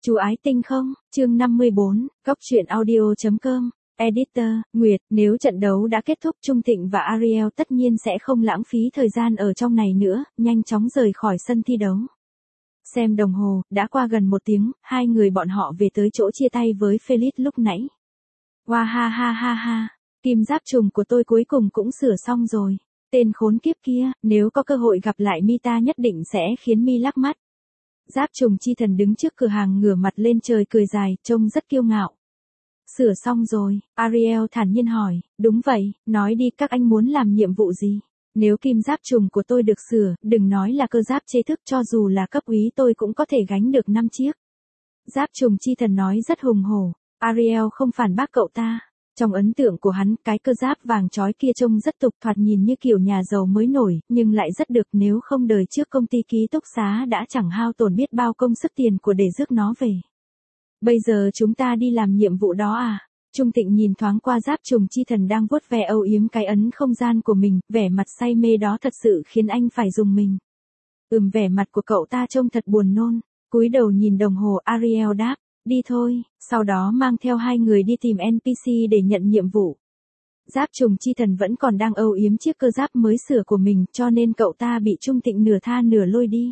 Chú ái tinh không, chương 54, góc truyện audio.com, Editor, Nguyệt, nếu trận đấu đã kết thúc Trung Thịnh và Ariel tất nhiên sẽ không lãng phí thời gian ở trong này nữa, nhanh chóng rời khỏi sân thi đấu. Xem đồng hồ, đã qua gần 1 tiếng, hai người bọn họ về tới chỗ chia tay với Felix lúc nãy. Wow ha ha ha ha, kim giáp trùng của tôi cuối cùng cũng sửa xong rồi. Tên khốn kiếp kia, nếu có cơ hội gặp lại mi ta nhất định sẽ khiến mi lắc mắt. Giáp trùng chi thần đứng trước cửa hàng ngửa mặt lên trời cười dài, trông rất kiêu ngạo. Sửa xong rồi, Ariel thản nhiên hỏi, đúng vậy, nói đi các anh muốn làm nhiệm vụ gì? Nếu kim giáp trùng của tôi được sửa, đừng nói là cơ giáp chế thức cho dù là cấp úy tôi cũng có thể gánh được 5 chiếc. Giáp trùng chi thần nói rất hùng hổ, Ariel không phản bác cậu ta. Trong ấn tượng của hắn, cái cơ giáp vàng chói kia trông rất tục thoạt nhìn như kiểu nhà giàu mới nổi, nhưng lại rất được nếu không đời trước công ty ký túc xá đã chẳng hao tổn biết bao công sức tiền của để rước nó về. Bây giờ chúng ta đi làm nhiệm vụ đó à? Trung Thịnh nhìn thoáng qua giáp trùng chi thần đang vuốt ve âu yếm cái ấn không gian của mình, vẻ mặt say mê đó thật sự khiến anh phải rùng mình. Vẻ mặt của cậu ta trông thật buồn nôn, cúi đầu nhìn đồng hồ Ariel đáp. Đi thôi, sau đó mang theo hai người đi tìm NPC để nhận nhiệm vụ. Giáp trùng chi thần vẫn còn đang âu yếm chiếc cơ giáp mới sửa của mình cho nên cậu ta bị Trung Thịnh nửa tha nửa lôi đi.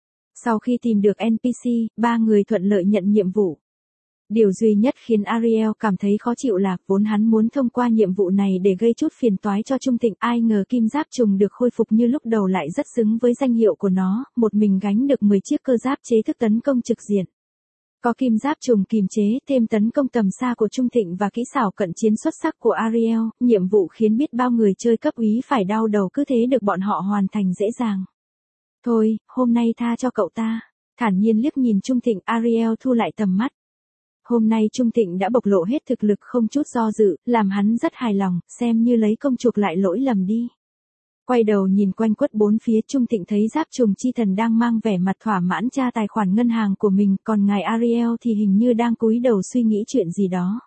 Sau khi tìm được NPC, ba người thuận lợi nhận nhiệm vụ. Điều duy nhất khiến Ariel cảm thấy khó chịu là vốn hắn muốn thông qua nhiệm vụ này để gây chút phiền toái cho Trung Thịnh, ai ngờ kim giáp trùng được khôi phục như lúc đầu lại rất xứng với danh hiệu của nó, một mình gánh được 10 chiếc cơ giáp chế thức tấn công trực diện. Có kim giáp trùng kiềm chế thêm tấn công tầm xa của Trung Thịnh và kỹ xảo cận chiến xuất sắc của Ariel, nhiệm vụ khiến biết bao người chơi cấp úy phải đau đầu cứ thế được bọn họ hoàn thành dễ dàng. Thôi, hôm nay tha cho cậu ta. Thản nhiên liếc nhìn Trung Thịnh, Ariel thu lại tầm mắt. Hôm nay Trung Thịnh đã bộc lộ hết thực lực không chút do dự, làm hắn rất hài lòng, xem như lấy công chuộc lại lỗi lầm đi. Quay đầu nhìn quanh quất bốn phía, Trung Thịnh thấy giáp trùng chi thần đang mang vẻ mặt thỏa mãn tra tài khoản ngân hàng của mình, còn ngài Ariel thì hình như đang cúi đầu suy nghĩ chuyện gì đó.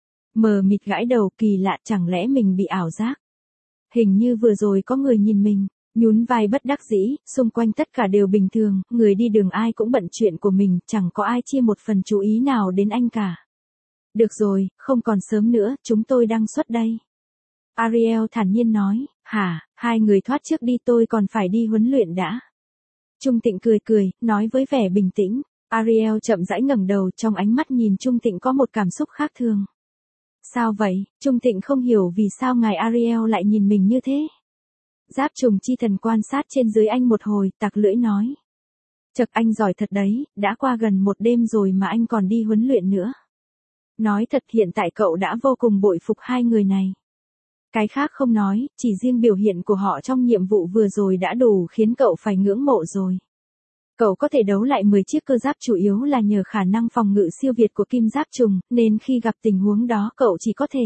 Mờ mịt gãi đầu, kỳ lạ, chẳng lẽ mình bị ảo giác? Hình như vừa rồi có người nhìn mình, nhún vai bất đắc dĩ, xung quanh tất cả đều bình thường, người đi đường ai cũng bận chuyện của mình, chẳng có ai chia một phần chú ý nào đến anh cả. Được rồi, không còn sớm nữa, chúng tôi đang xuất đây. Ariel thản nhiên nói, hả, hai người thoát trước đi tôi còn phải đi huấn luyện đã. Trung Thịnh cười cười, nói với vẻ bình tĩnh. Ariel chậm rãi ngẩng đầu, trong ánh mắt nhìn Trung Thịnh có một cảm xúc khác thường. Sao vậy? Trung Thịnh không hiểu vì sao ngài Ariel lại nhìn mình như thế. Giáp trùng chi thần quan sát trên dưới anh một hồi, tặc lưỡi nói. Chật, anh giỏi thật đấy, đã qua gần 1 đêm rồi mà anh còn đi huấn luyện nữa. Nói thật, hiện tại cậu đã vô cùng bội phục hai người này. Cái khác không nói, chỉ riêng biểu hiện của họ trong nhiệm vụ vừa rồi đã đủ khiến cậu phải ngưỡng mộ rồi. Cậu có thể đấu lại 10 chiếc cơ giáp chủ yếu là nhờ khả năng phòng ngự siêu việt của kim giáp trùng, nên khi gặp tình huống đó cậu chỉ có thể.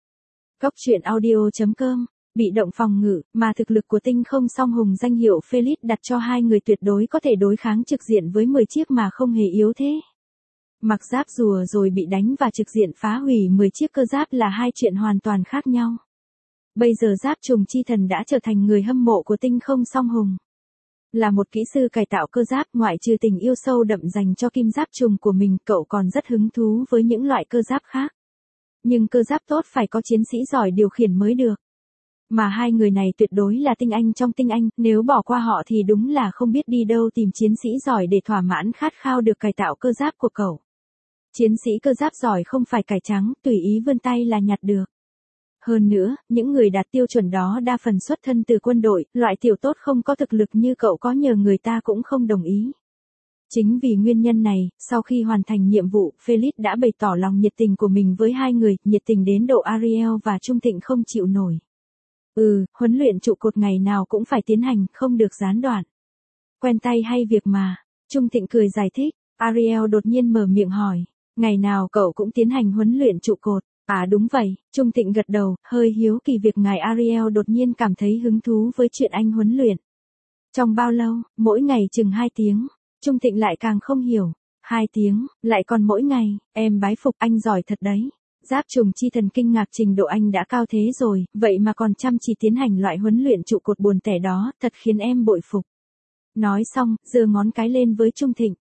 Góc truyện audio.com, bị động phòng ngự, mà thực lực của tinh không song hùng danh hiệu Felix đặt cho hai người tuyệt đối có thể đối kháng trực diện với 10 chiếc mà không hề yếu thế. Mặc giáp rùa rồi bị đánh và trực diện phá hủy 10 chiếc cơ giáp là hai chuyện hoàn toàn khác nhau. Bây giờ giáp trùng chi thần đã trở thành người hâm mộ của tinh không song hùng. Là một kỹ sư cải tạo cơ giáp, ngoại trừ tình yêu sâu đậm dành cho kim giáp trùng của mình, cậu còn rất hứng thú với những loại cơ giáp khác. Nhưng cơ giáp tốt phải có chiến sĩ giỏi điều khiển mới được. Mà hai người này tuyệt đối là tinh anh trong tinh anh, nếu bỏ qua họ thì đúng là không biết đi đâu tìm chiến sĩ giỏi để thỏa mãn khát khao được cải tạo cơ giáp của cậu. Chiến sĩ cơ giáp giỏi không phải cải trắng, tùy ý vươn tay là nhặt được. Hơn nữa, những người đạt tiêu chuẩn đó đa phần xuất thân từ quân đội, loại tiểu tốt không có thực lực như cậu có nhờ người ta cũng không đồng ý. Chính vì nguyên nhân này, sau khi hoàn thành nhiệm vụ, Felix đã bày tỏ lòng nhiệt tình của mình với hai người, nhiệt tình đến độ Ariel và Trung Thịnh không chịu nổi. Huấn luyện trụ cột ngày nào cũng phải tiến hành, không được gián đoạn. Quen tay hay việc mà, Trung Thịnh cười giải thích. Ariel đột nhiên mở miệng hỏi, ngày nào cậu cũng tiến hành huấn luyện trụ cột? À đúng vậy, Trung Thịnh gật đầu, hơi hiếu kỳ việc ngài Ariel đột nhiên cảm thấy hứng thú với chuyện anh huấn luyện. Trong bao lâu? Mỗi ngày chừng 2 tiếng. Trung Thịnh lại càng không hiểu. 2 tiếng, lại còn mỗi ngày, em bái phục anh giỏi thật đấy. Giáp trùng chi thần kinh ngạc trình độ anh đã cao thế rồi, vậy mà còn chăm chỉ tiến hành loại huấn luyện trụ cột buồn tẻ đó, thật khiến em bội phục. Nói xong, giơ ngón cái lên với Trung Thịnh.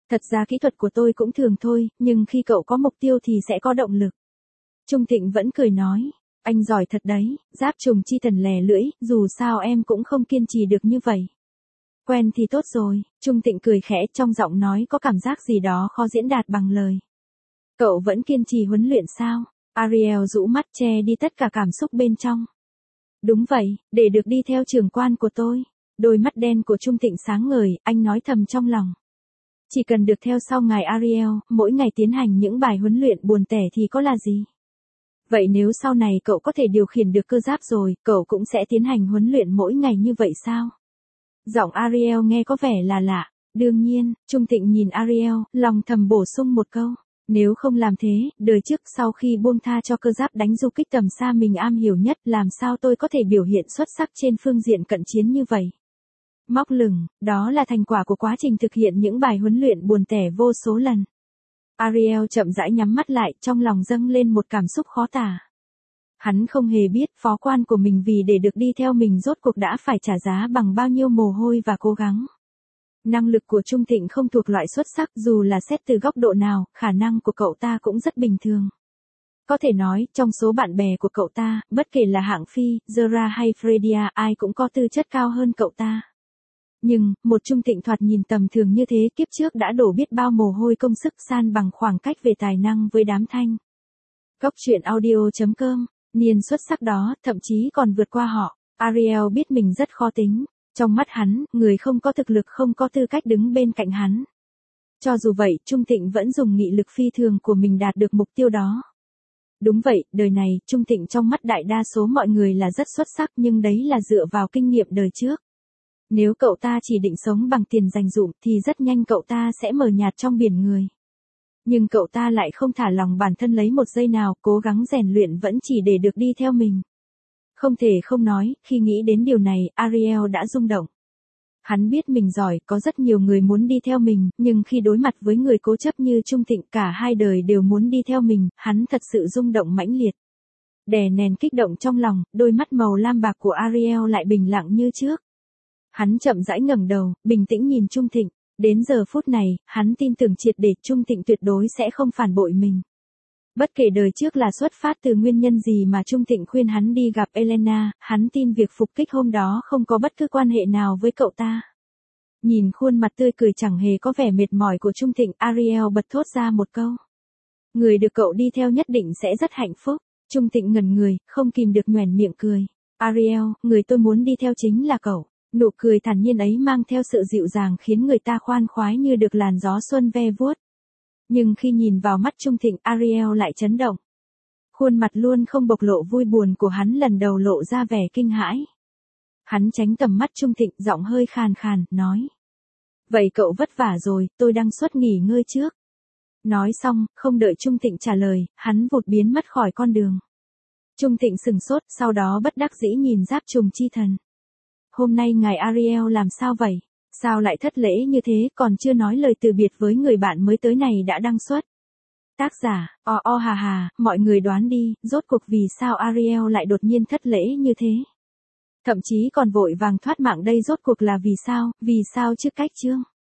Thật ra kỹ thuật của tôi cũng thường thôi, nhưng khi cậu có mục tiêu thì sẽ có động lực. Trung Thịnh vẫn cười nói, anh giỏi thật đấy, Giáp Trùng Chi Thần lè lưỡi, dù sao em cũng không kiên trì được như vậy. Quen thì tốt rồi, Trung Thịnh cười khẽ, trong giọng nói có cảm giác gì đó khó diễn đạt bằng lời. Cậu vẫn kiên trì huấn luyện sao? Ariel rũ mắt che đi tất cả cảm xúc bên trong. Đúng vậy, để được đi theo trưởng quan của tôi. Đôi mắt đen của Trung Thịnh sáng ngời, anh nói thầm trong lòng. Chỉ cần được theo sau ngài Ariel, mỗi ngày tiến hành những bài huấn luyện buồn tẻ thì có là gì? Vậy nếu sau này cậu có thể điều khiển được cơ giáp rồi, cậu cũng sẽ tiến hành huấn luyện mỗi ngày như vậy sao? Giọng Ariel nghe có vẻ là lạ. Đương nhiên, Trung Thịnh nhìn Ariel, lòng thầm bổ sung một câu. Nếu không làm thế, đời trước sau khi buông tha cho cơ giáp đánh du kích tầm xa mình am hiểu nhất, làm sao tôi có thể biểu hiện xuất sắc trên phương diện cận chiến như vậy? Móc lửng, đó là thành quả của quá trình thực hiện những bài huấn luyện buồn tẻ vô số lần. Ariel chậm rãi nhắm mắt lại, trong lòng dâng lên một cảm xúc khó tả. Hắn không hề biết phó quan của mình vì để được đi theo mình rốt cuộc đã phải trả giá bằng bao nhiêu mồ hôi và cố gắng. Năng lực của Trung Thịnh không thuộc loại xuất sắc, dù là xét từ góc độ nào, khả năng của cậu ta cũng rất bình thường. Có thể nói, trong số bạn bè của cậu ta, bất kể là hạng Phi, Zera hay Fredia, ai cũng có tư chất cao hơn cậu ta. Nhưng, một Trung Thịnh thoạt nhìn tầm thường như thế kiếp trước đã đổ biết bao mồ hôi công sức san bằng khoảng cách về tài năng với đám thanh. Góc truyện audio.com, niên xuất sắc đó, thậm chí còn vượt qua họ. Ariel biết mình rất khó tính. Trong mắt hắn, người không có thực lực không có tư cách đứng bên cạnh hắn. Cho dù vậy, Trung Thịnh vẫn dùng nghị lực phi thường của mình đạt được mục tiêu đó. Đúng vậy, đời này, Trung Thịnh trong mắt đại đa số mọi người là rất xuất sắc nhưng đấy là dựa vào kinh nghiệm đời trước. Nếu cậu ta chỉ định sống bằng tiền dành dụm thì rất nhanh cậu ta sẽ mờ nhạt trong biển người. Nhưng cậu ta lại không thả lòng bản thân lấy một giây nào, cố gắng rèn luyện vẫn chỉ để được đi theo mình. Không thể không nói, khi nghĩ đến điều này, Ariel đã rung động. Hắn biết mình giỏi, có rất nhiều người muốn đi theo mình, nhưng khi đối mặt với người cố chấp như Trung Thịnh, cả hai đời đều muốn đi theo mình, hắn thật sự rung động mãnh liệt. Đè nén kích động trong lòng, đôi mắt màu lam bạc của Ariel lại bình lặng như trước. Hắn chậm rãi ngẩng đầu, bình tĩnh nhìn Trung Thịnh. Đến giờ phút này, hắn tin tưởng triệt để Trung Thịnh tuyệt đối sẽ không phản bội mình. Bất kể đời trước là xuất phát từ nguyên nhân gì mà Trung Thịnh khuyên hắn đi gặp Elena, hắn tin việc phục kích hôm đó không có bất cứ quan hệ nào với cậu ta. Nhìn khuôn mặt tươi cười chẳng hề có vẻ mệt mỏi của Trung Thịnh, Ariel bật thốt ra một câu. Người được cậu đi theo nhất định sẽ rất hạnh phúc. Trung Thịnh ngẩn người, không kìm được nhoẻn miệng cười. Ariel, người tôi muốn đi theo chính là cậu. Nụ cười thản nhiên ấy mang theo sự dịu dàng khiến người ta khoan khoái như được làn gió xuân ve vuốt. Nhưng khi nhìn vào mắt Trung Thịnh, Ariel lại chấn động. Khuôn mặt luôn không bộc lộ vui buồn của hắn lần đầu lộ ra vẻ kinh hãi. Hắn tránh tầm mắt Trung Thịnh, giọng hơi khàn khàn, nói. Vậy cậu vất vả rồi, tôi đang xuất nghỉ ngơi trước. Nói xong, không đợi Trung Thịnh trả lời, hắn vụt biến mất khỏi con đường. Trung Thịnh sừng sốt, sau đó bất đắc dĩ nhìn Giáp Trùng Chi Thần. Hôm nay ngài Ariel làm sao vậy? Sao lại thất lễ như thế, còn chưa nói lời từ biệt với người bạn mới tới này đã đăng xuất? Tác giả, hà hà, mọi người đoán đi, rốt cuộc vì sao Ariel lại đột nhiên thất lễ như thế? Thậm chí còn vội vàng thoát mạng đây rốt cuộc là vì sao chứ cách chương?